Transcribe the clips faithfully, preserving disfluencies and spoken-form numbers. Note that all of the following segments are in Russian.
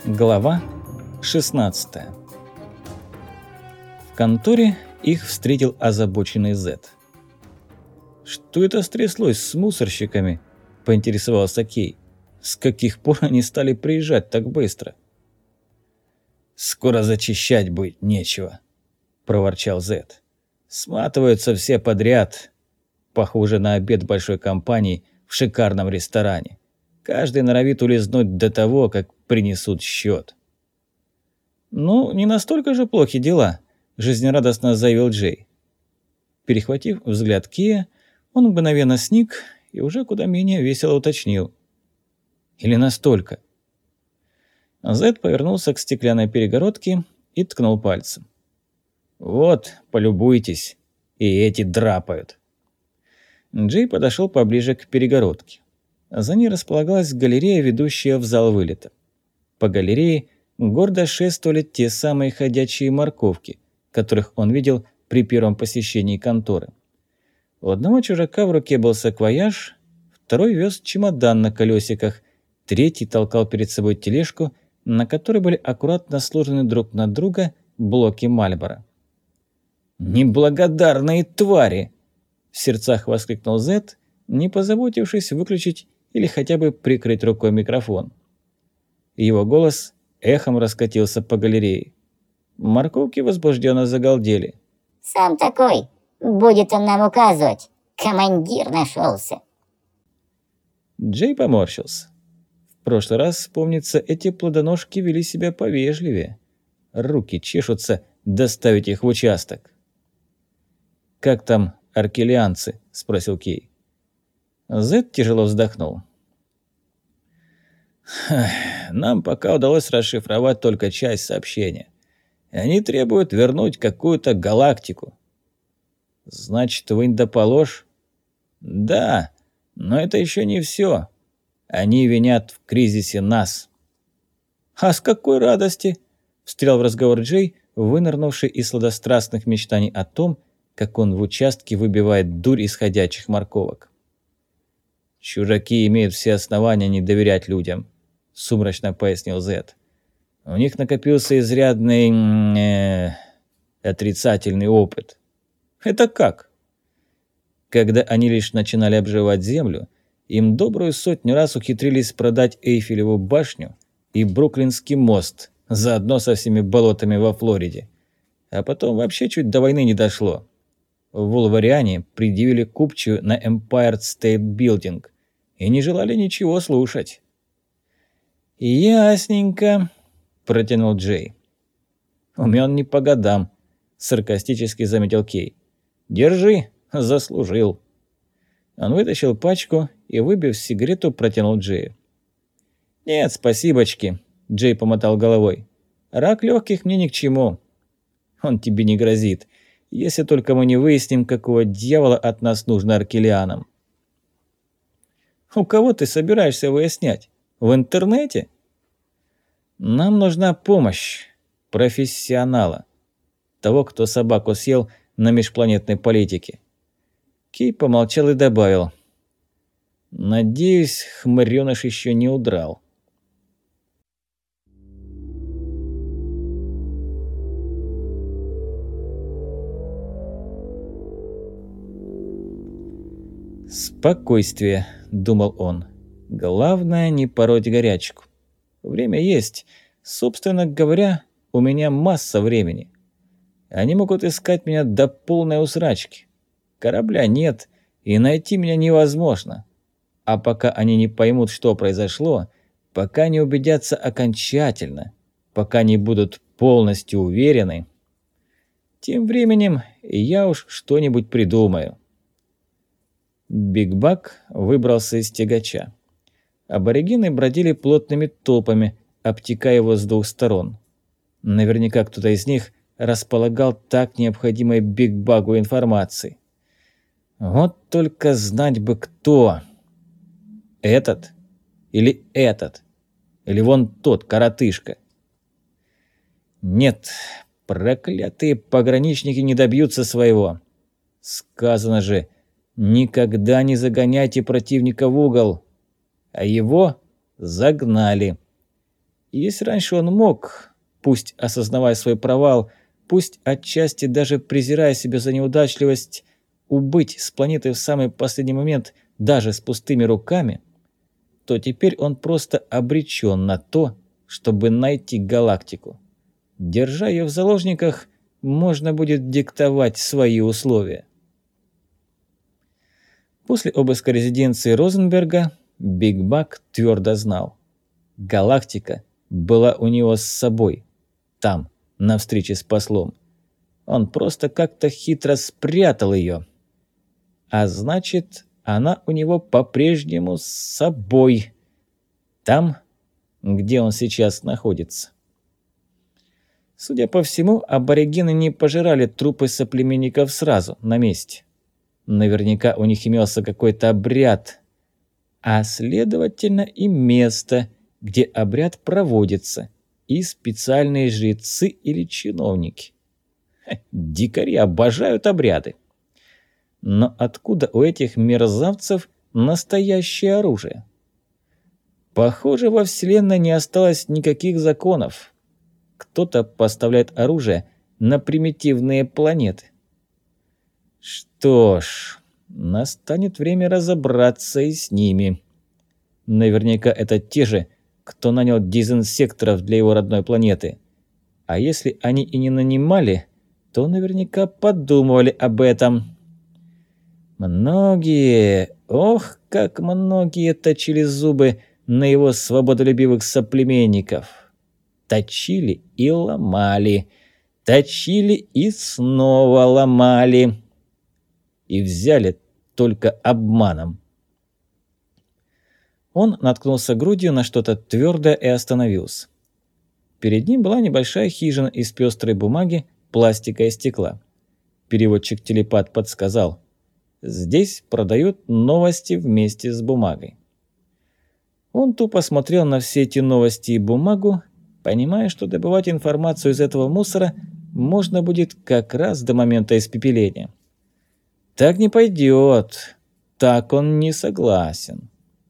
Глава шестнадцатая. В конторе их встретил озабоченный Зет. «Что это стряслось с мусорщиками?» – поинтересовался Кей. «С каких пор они стали приезжать так быстро?» «Скоро зачищать будет нечего», – проворчал Зет. «Сматываются все подряд. Похоже на обед большой компании в шикарном ресторане. Каждый норовит улизнуть до того, как принесут счет». «Ну, не настолько же плохи дела», – жизнерадостно заявил Джей. Перехватив взгляд Кея, он мгновенно сник и уже куда менее весело уточнил. «Или настолько?» Зед повернулся к стеклянной перегородке и ткнул пальцем. «Вот, полюбуйтесь, и эти драпают». Джей подошел поближе к перегородке. За ней располагалась галерея, ведущая в зал вылета. По галерее гордо шествовали те самые ходячие морковки, которых он видел при первом посещении конторы. У одного чужака в руке был саквояж, второй вез чемодан на колесиках, третий толкал перед собой тележку, на которой были аккуратно сложены друг на друга блоки Мальборо. «Неблагодарные твари!» – в сердцах воскликнул Зет, не позаботившись выключить или хотя бы прикрыть рукой микрофон. Его голос эхом раскатился по галерее. Морковки возбужденно загалдели. «Сам такой, будет он нам указывать. Командир нашелся». Джей поморщился. В прошлый раз, помнится, эти плодоножки вели себя повежливее. Руки чешутся доставить их в участок. «Как там аркелианцы?» – спросил Кей. Зет тяжело вздохнул. «Нам пока удалось расшифровать только часть сообщения. Они требуют вернуть какую-то галактику». «Значит, вынь да положь?» «Да, но это еще не все. Они винят в кризисе нас». «А с какой радости?» – встрял в разговор Джей, вынырнувший из сладострастных мечтаний о том, как он в участке выбивает дурь из ходячих морковок. «Чужаки имеют все основания не доверять людям», – сумрачно пояснил Зет. «У них накопился изрядный э, отрицательный опыт». «Это как?» Когда они лишь начинали обживать землю, им добрую сотню раз ухитрились продать Эйфелеву башню и Бруклинский мост, заодно со всеми болотами во Флориде. А потом вообще чуть до войны не дошло. Вулвариане предъявили купчую на Empire State Building и не желали ничего слушать. «Ясненько», – протянул Джей. «Умён не по годам», – саркастически заметил Кей. «Держи, заслужил». Он вытащил пачку и, выбив сигарету, протянул Джею. «Нет, спасибочки», – Джей помотал головой. «Рак легких мне ни к чему». «Он тебе не грозит, если только мы не выясним, какого дьявола от нас нужно аркелианам». «У кого ты собираешься выяснять? В интернете?» «Нам нужна помощь профессионала. Того, кто собаку съел на межпланетной политике». Кей помолчал и добавил. «Надеюсь, хмырёныш еще не удрал». «Спокойствие», – думал он. «Главное, не пороть горячку. Время есть. Собственно говоря, у меня масса времени. Они могут искать меня до полной усрачки. Корабля нет, и найти меня невозможно. А пока они не поймут, что произошло, пока не убедятся окончательно, пока не будут полностью уверены, тем временем я уж что-нибудь придумаю». Биг Бак выбрался из тягача. Аборигены бродили плотными толпами, обтекая его с двух сторон. Наверняка кто-то из них располагал так необходимой Биг Багу информацией. Вот только знать бы кто. Этот? Или этот? Или вон тот коротышка? Нет, проклятые пограничники не добьются своего. Сказано же, никогда не загоняйте противника в угол. А его загнали. Если раньше он мог, пусть осознавая свой провал, пусть отчасти даже презирая себя за неудачливость, убыть с планеты в самый последний момент даже с пустыми руками, то теперь он просто обречен на то, чтобы найти галактику. Держа ее в заложниках, можно будет диктовать свои условия. После обыска резиденции Розенберга Биг Бак твердо знал: галактика была у него с собой, там, на встрече с послом. Он просто как-то хитро спрятал ее. А значит, она у него по-прежнему с собой, там, где он сейчас находится. Судя по всему, аборигены не пожирали трупы соплеменников сразу, на месте. Наверняка у них имелся какой-то обряд, а следовательно и место, где обряд проводится, и специальные жрецы или чиновники. Ха, дикари обожают обряды. Но откуда у этих мерзавцев настоящее оружие? Похоже, во Вселенной не осталось никаких законов. Кто-то поставляет оружие на примитивные планеты. Что ж, настанет время разобраться и с ними. Наверняка это те же, кто нанял дезинсекторов для его родной планеты. А если они и не нанимали, то наверняка подумывали об этом. Многие, ох, как многие точили зубы на его свободолюбивых соплеменников. Точили и ломали, точили и снова ломали. И взяли только обманом. Он наткнулся грудью на что-то твердое и остановился. Перед ним была небольшая хижина из пестрой бумаги, пластика и стекла. Переводчик-телепат подсказал: здесь продают новости вместе с бумагой. Он тупо смотрел на все эти новости и бумагу, понимая, что добывать информацию из этого мусора можно будет как раз до момента испепеления. Так не пойдет, так он не согласен.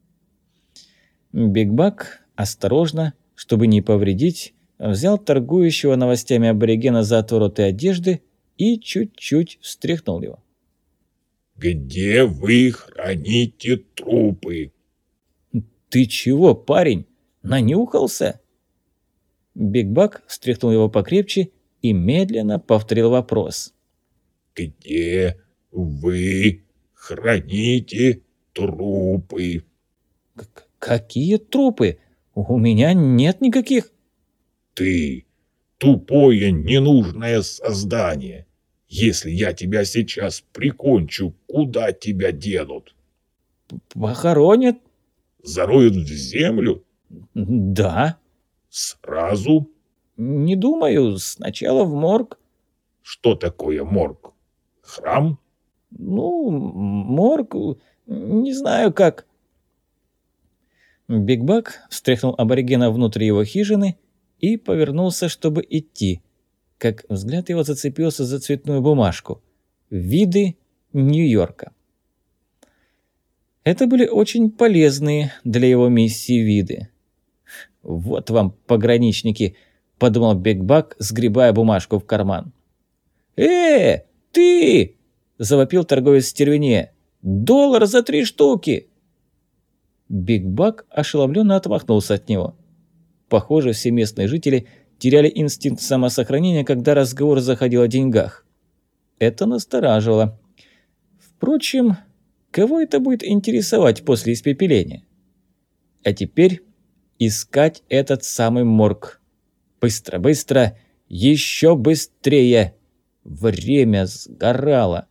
Биг Бак осторожно, чтобы не повредить, взял торгующего новостями аборигена за отвороты одежды и чуть-чуть встряхнул его. «Где вы храните трупы?» «Ты чего, парень, нанюхался?» Биг Бак встряхнул его покрепче и медленно повторил вопрос. «Где вы храните трупы?» «Какие трупы? У меня нет никаких». «Ты тупое ненужное создание. Если я тебя сейчас прикончу, куда тебя денут?» «Похоронят?» «Зароют в землю?» «Да». «Сразу?» «Не думаю. Сначала в морг». «Что такое морг? Храм?» «Ну, морг... не знаю как». Биг Бак встряхнул аборигена внутрь его хижины и повернулся, чтобы идти, как взгляд его зацепился за цветную бумажку. «Виды Нью-Йорка». Это были очень полезные для его миссии виды. «Вот вам, пограничники», — подумал Биг Бак, сгребая бумажку в карман. «Э, ты!» — завопил торговец стервенея. «Доллар за три штуки!» Биг Бак ошеломленно отмахнулся от него. Похоже, все местные жители теряли инстинкт самосохранения, когда разговор заходил о деньгах. Это настораживало. Впрочем, кого это будет интересовать после испепеления? А теперь искать этот самый морг. Быстро, быстро, еще быстрее. Время сгорало.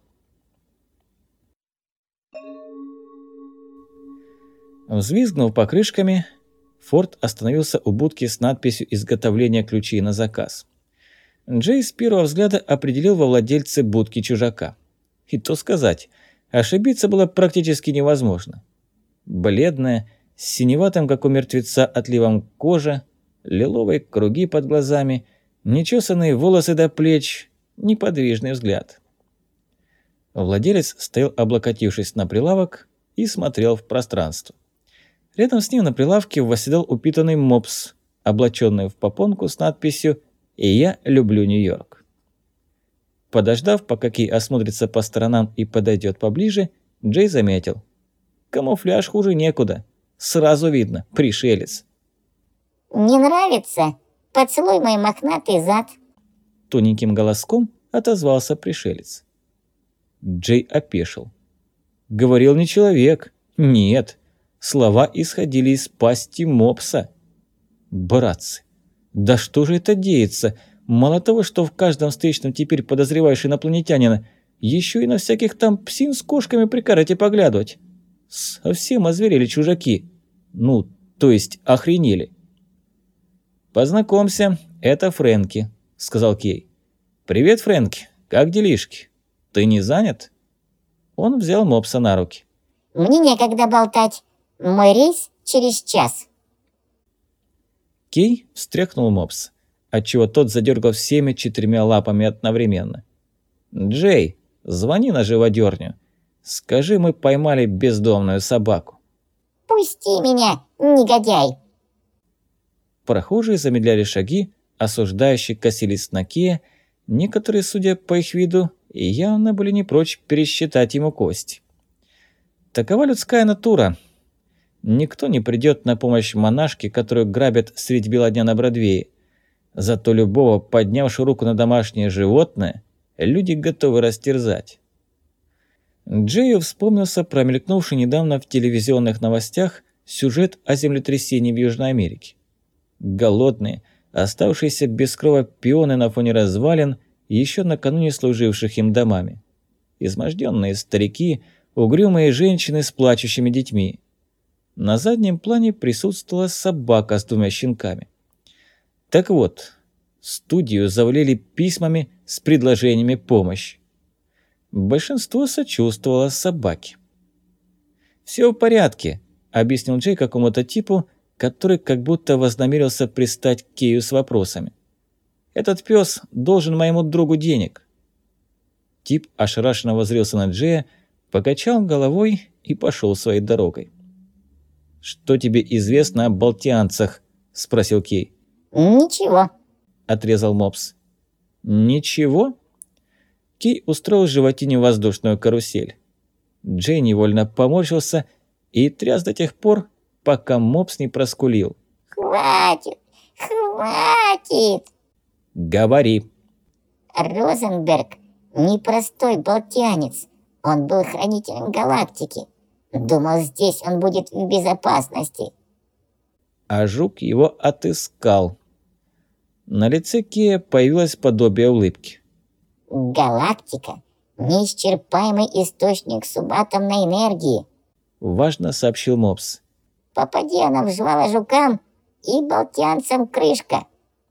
Взвизгнув покрышками, Форд остановился у будки с надписью «Изготовление ключей на заказ». Джей с первого взгляда определил во владельце будки чужака. И то сказать, ошибиться было практически невозможно. Бледная, с синеватым, как у мертвеца, отливом кожа, лиловые круги под глазами, нечесанные волосы до плеч, неподвижный взгляд. Владелец стоял, облокотившись на прилавок, и смотрел в пространство. Рядом с ним на прилавке восседал упитанный мопс, облаченную в попонку с надписью «И я люблю Нью-Йорк». Подождав, пока Кей осмотрится по сторонам и подойдет поближе, Джей заметил. Камуфляж хуже некуда. Сразу видно, пришелец. «Не нравится? Поцелуй мой мохнатый зад». Тоненьким голоском отозвался пришелец. Джей опешил. Говорил не человек. Нет. Слова исходили из пасти мопса. Братцы, да что же это деется? Мало того, что в каждом встречном теперь подозреваешь инопланетянина, еще и на всяких там псин с кошками прикажете поглядывать. Совсем озверели чужаки. Ну, то есть охренели. «Познакомься, это Фрэнки», — сказал Кей. «Привет, Фрэнки, как делишки? Ты не занят?» Он взял мопса на руки. «Мне некогда болтать. Мой рейс через час». Кей встряхнул мопса, отчего тот задергал всеми четырьмя лапами одновременно. «Джей, звони на живодерню. Скажи, мы поймали бездомную собаку». «Пусти меня, негодяй!» Прохожие замедляли шаги, осуждающие косились на Кея, некоторые, судя по их виду, явно были не прочь пересчитать ему кости. Такова людская натура. Никто не придет на помощь монашке, которую грабят средь бела дня на Бродвее. Зато любого, поднявшего руку на домашнее животное, люди готовы растерзать. Джею вспомнился промелькнувший недавно в телевизионных новостях сюжет о землетрясении в Южной Америке. Голодные, оставшиеся без крова пионы на фоне развалин, еще накануне служивших им домами. Изможденные старики, угрюмые женщины с плачущими детьми. На заднем плане присутствовала собака с двумя щенками. Так вот, студию завалили письмами с предложениями помощи. Большинство сочувствовало собаке. «Все в порядке», — объяснил Джей какому-то типу, который как будто вознамерился пристать к Кею с вопросами. «Этот пес должен моему другу денег». Тип ошарашенно воззрелся на Джея, покачал головой и пошел своей дорогой. «Что тебе известно о балтианцах?» – спросил Кей. «Ничего», – отрезал мопс. «Ничего?» Кей устроил животине воздушную карусель. Джей невольно поморщился и тряс до тех пор, пока мопс не проскулил. «Хватит! Хватит!» «Говори!» Розенберг – непростой балтианец. Он был хранителем галактики. Думал, здесь он будет в безопасности. А жук его отыскал. На лице Кея появилось подобие улыбки. Галактика – неисчерпаемый источник субатомной энергии. Важно сообщил мопс. Попади она в жвало жукам, и балтианцам крышка.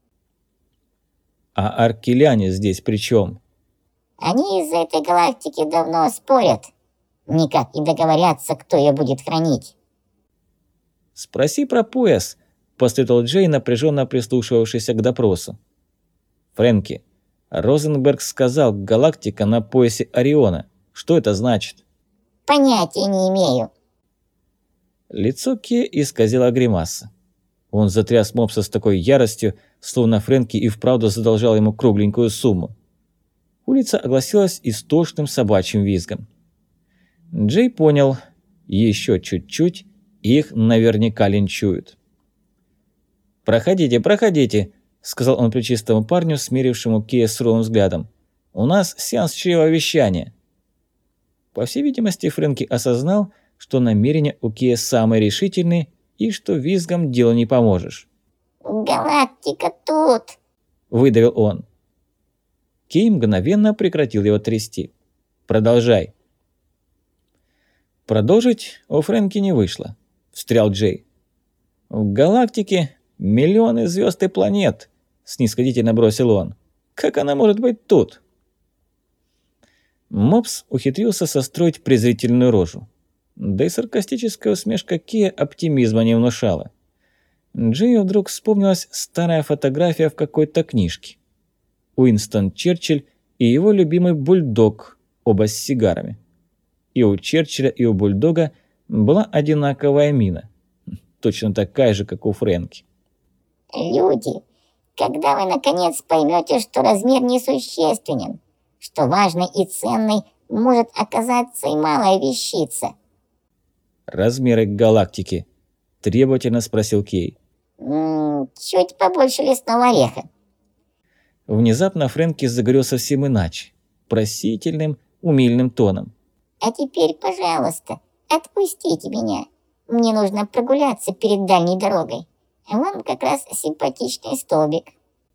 А аркеляне здесь при чем? Они из этой галактики давно спорят. Никак не договорятся, кто ее будет хранить. «Спроси про пояс», – посоветовал Джей, напряженно прислушивавшийся к допросу. «Фрэнки, Розенберг сказал, галактика на поясе Ориона. Что это значит?» Понятия не имею. Лицо Ке исказило гримаса. Он затряс мопса с такой яростью, словно Фрэнки и вправду задолжал ему кругленькую сумму. Улица огласилась истошным собачьим визгом. Джей понял, еще чуть-чуть, их наверняка линчуют. «Проходите, проходите», — сказал он плечистому парню, смирившему Кея суровым взглядом. «У нас сеанс чревовещания». По всей видимости, Фрэнки осознал, что намерения у Кея самые решительные и что визгом делу не поможешь. «Галактика тут!» – выдавил он. Кей мгновенно прекратил его трясти. «Продолжай». Продолжить у Фрэнки не вышло, встрял Джей. «В галактике миллионы звезд и планет», – снисходительно бросил он. «Как она может быть тут?» Мопс ухитрился состроить презрительную рожу. Да и саркастическая усмешка Кея оптимизма не внушала. Джею вдруг вспомнилась старая фотография в какой-то книжке. Уинстон Черчилль и его любимый бульдог, оба с сигарами. И у Черчилля, и у бульдога была одинаковая мина. Точно такая же, как у Фрэнки. Люди, когда вы наконец поймете, что размер несущественен, что важной и ценной может оказаться и малая вещица. «Размеры галактики?» – требовательно спросил Кей. М-м, чуть побольше лесного ореха. Внезапно Фрэнки заговорил совсем иначе, просительным, умильным тоном. А теперь, пожалуйста, отпустите меня. Мне нужно прогуляться перед дальней дорогой. Вон как раз симпатичный столбик.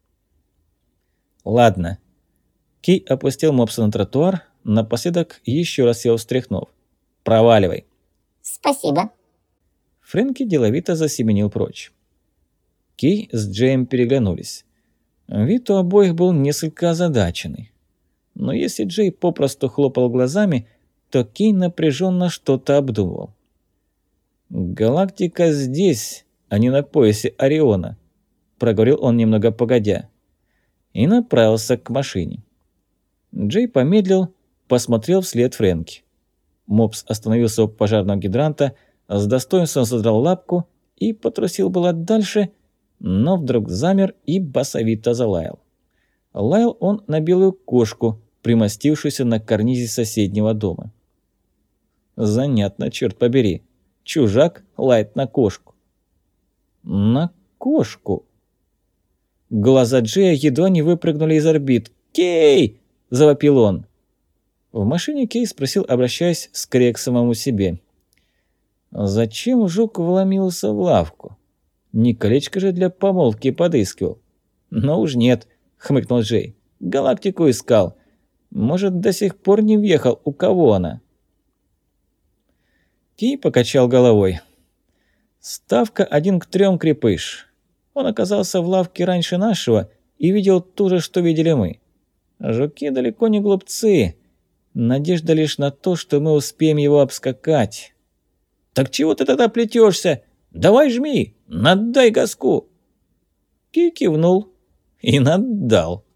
«Ладно». Кей опустил мопса на тротуар, напоследок еще раз его встряхнув. «Проваливай». Спасибо. Фрэнки деловито засеменил прочь. Кей с Джеем переглянулись. Вид у обоих был несколько озадаченный. Но если Джей попросту хлопал глазами, то Кей напряженно что-то обдумывал. «Галактика здесь, а не на поясе Ориона», – проговорил он немного погодя. И направился к машине. Джей помедлил, посмотрел вслед Фрэнки. Мопс остановился у пожарного гидранта, с достоинством задрал лапку и потрусил было дальше, но вдруг замер и басовито залаял. Лаял он на белую кошку, примостившуюся на карнизе соседнего дома. Занятно, черт побери. Чужак лает на кошку. На кошку. Глаза Джея едва не выпрыгнули из орбит. «Кей!» – завопил он. В машине Кей спросил, обращаясь скорее к самому себе. «Зачем жук вломился в лавку? Не колечко же для помолвки подыскивал?» «Ну уж нет», – хмыкнул Джей. «Галактику искал. Может, до сих пор не въехал, у кого она?» Кей покачал головой. «Ставка один к трем, крепыш. Он оказался в лавке раньше нашего и видел то же, что видели мы. Жуки далеко не глупцы. Надежда лишь на то, что мы успеем его обскакать». «Так чего ты тогда плетешься? Давай жми, надай газку!» Кей кивнул и наддал.